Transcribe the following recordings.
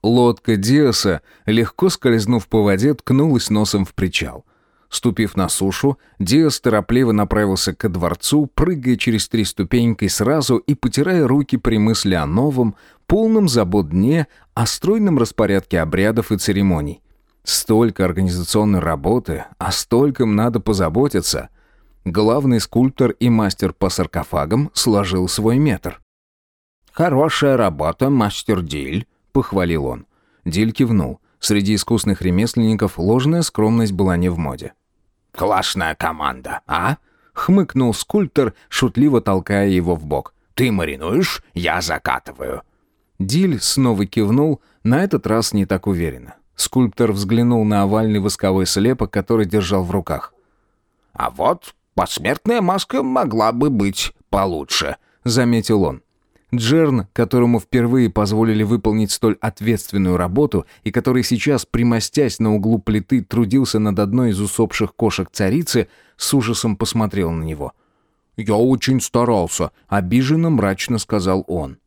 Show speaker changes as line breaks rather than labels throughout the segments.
Лодка Диаса, легко скользнув по воде, ткнулась носом в причал. Ступив на сушу, Диас торопливо направился ко дворцу, прыгая через 3 ступеньки сразу и потирая руки при мысли о новом, полном забот дне, о стройном распорядке обрядов и церемоний. Столько организационной работы, о стольком надо позаботиться. Главный скульптор и мастер по саркофагам сложил свой метр. «Хорошая работа, мастер Диль», — похвалил он. Диль кивнул. Среди искусных ремесленников ложная скромность была не в моде.
«Классная команда, а?»
— хмыкнул скульптор, шутливо толкая его в бок.
«Ты маринуешь, я закатываю».
Диль снова кивнул, на этот раз не так уверенно. Скульптор взглянул на овальный восковой слепок, который держал в руках.
«А вот посмертная маска могла бы быть получше»,
— заметил он. Джерн, которому впервые позволили выполнить столь ответственную работу и который сейчас, примостясь на углу плиты, трудился над одной из усопших кошек царицы, с ужасом посмотрел на него. «Я очень старался», — обиженно мрачно сказал он.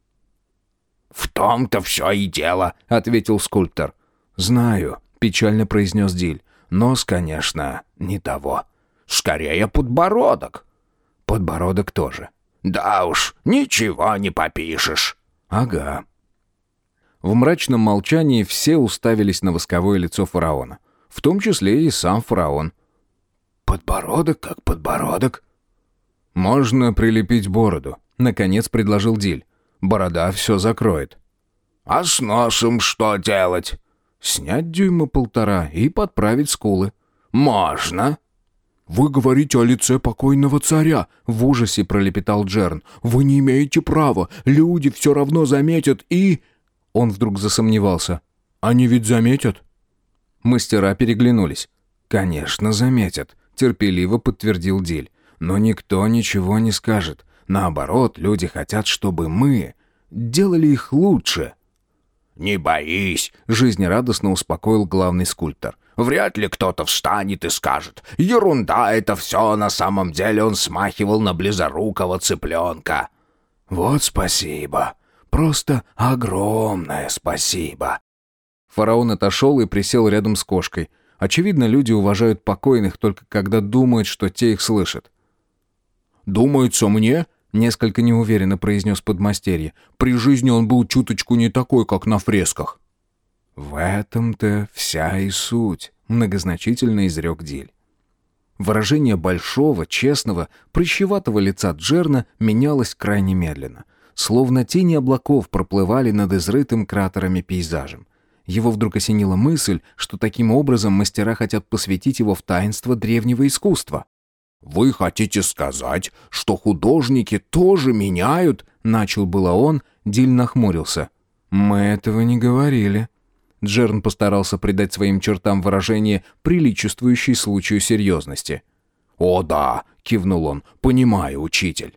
«В том-то все и дело», —
ответил скульптор. «Знаю», — печально произнес Диль. «Нос, конечно, не того.
Скорее подбородок».
«Подбородок тоже».
«Да уж, ничего не попишешь».
«Ага». В мрачном молчании все уставились на восковое лицо фараона. В том числе и сам фараон.
«Подбородок как подбородок».
«Можно прилепить бороду», — наконец предложил Диль. «Борода все закроет».
«А с носом что делать?»
«Снять 1,5 дюйма и подправить скулы».
«Можно».
«Вы говорите о лице покойного царя», — в ужасе пролепетал Джерн. «Вы не имеете права, люди все равно заметят и...»
Он вдруг засомневался.
«Они ведь заметят?»
Мастера переглянулись. «Конечно, заметят», — терпеливо подтвердил Диль. «Но никто ничего не скажет. Наоборот, люди хотят, чтобы мы делали их лучше».
«Не боись»,
— жизнерадостно успокоил главный скульптор.
«Вряд ли кто-то встанет и скажет. Ерунда это все, на самом деле он смахивал на близорукого цыпленка».
«Вот спасибо. Просто огромное спасибо».
Фараон отошел и присел рядом с кошкой. Очевидно, люди уважают покойных только когда думают, что те их слышат.
«Думается мне...» — несколько неуверенно произнес подмастерье. «При жизни он был чуточку не такой, как на фресках».
«В этом-то вся и суть», — многозначительно изрек Диль. Выражение большого, честного, прыщеватого лица Джерна менялось крайне медленно. Словно тени облаков проплывали над изрытым кратерами пейзажем. Его вдруг осенила мысль, что таким образом мастера хотят посвятить его в таинство древнего искусства.
«Вы хотите сказать, что художники тоже меняют?» — начал было он, Диль нахмурился.
«Мы этого не говорили». Джерн постарался придать своим чертам выражение, приличествующее случаю серьезности.
«О да», — кивнул он, — «понимаю, учитель».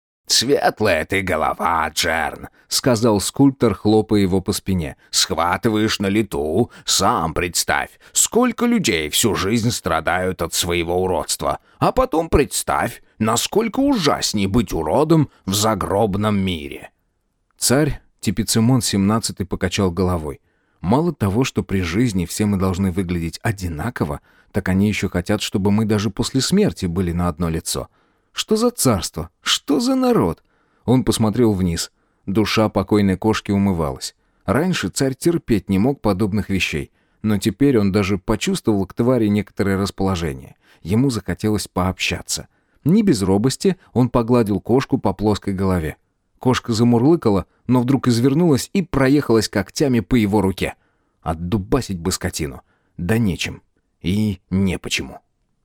«Светлая ты голова, Джерн», —
сказал скульптор, хлопая его по спине.
«Схватываешь на лету. Сам представь, сколько людей всю жизнь страдают от своего уродства. А потом представь, насколько ужасней быть уродом в загробном мире».
Царь Типицимон XVII покачал головой. Мало того, что при жизни все мы должны выглядеть одинаково, так они еще хотят, чтобы мы даже после смерти были на одно лицо. Что за царство? Что за народ? Он посмотрел вниз. Душа покойной кошки умывалась. Раньше царь терпеть не мог подобных вещей, но теперь он даже почувствовал к твари некоторое расположение. Ему захотелось пообщаться. Не без робости он погладил кошку по плоской голове. Кошка замурлыкала, но вдруг извернулась и проехалась когтями по его руке. Отдубасить бы скотину. Да нечем. И не почему.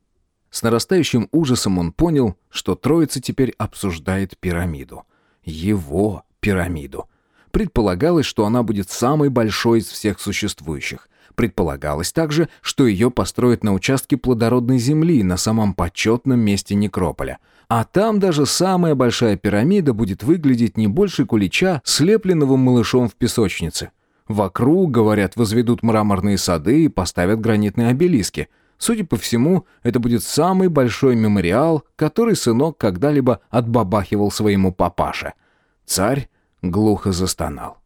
С нарастающим ужасом он понял, что троица теперь обсуждает пирамиду. Его пирамиду. Предполагалось, что она будет самой большой из всех существующих. Предполагалось также, что ее построят на участке плодородной земли на самом почетном месте некрополя. А там даже самая большая пирамида будет выглядеть не больше кулича, слепленного малышом в песочнице. Вокруг, говорят, возведут мраморные сады и поставят гранитные обелиски. Судя по всему, это будет самый большой мемориал, который сынок когда-либо отбабахивал своему папаше. Царь глухо застонал.